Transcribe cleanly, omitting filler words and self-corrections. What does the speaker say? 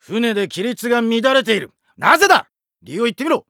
船で規律が乱れている。なぜだ？理由を言ってみろ。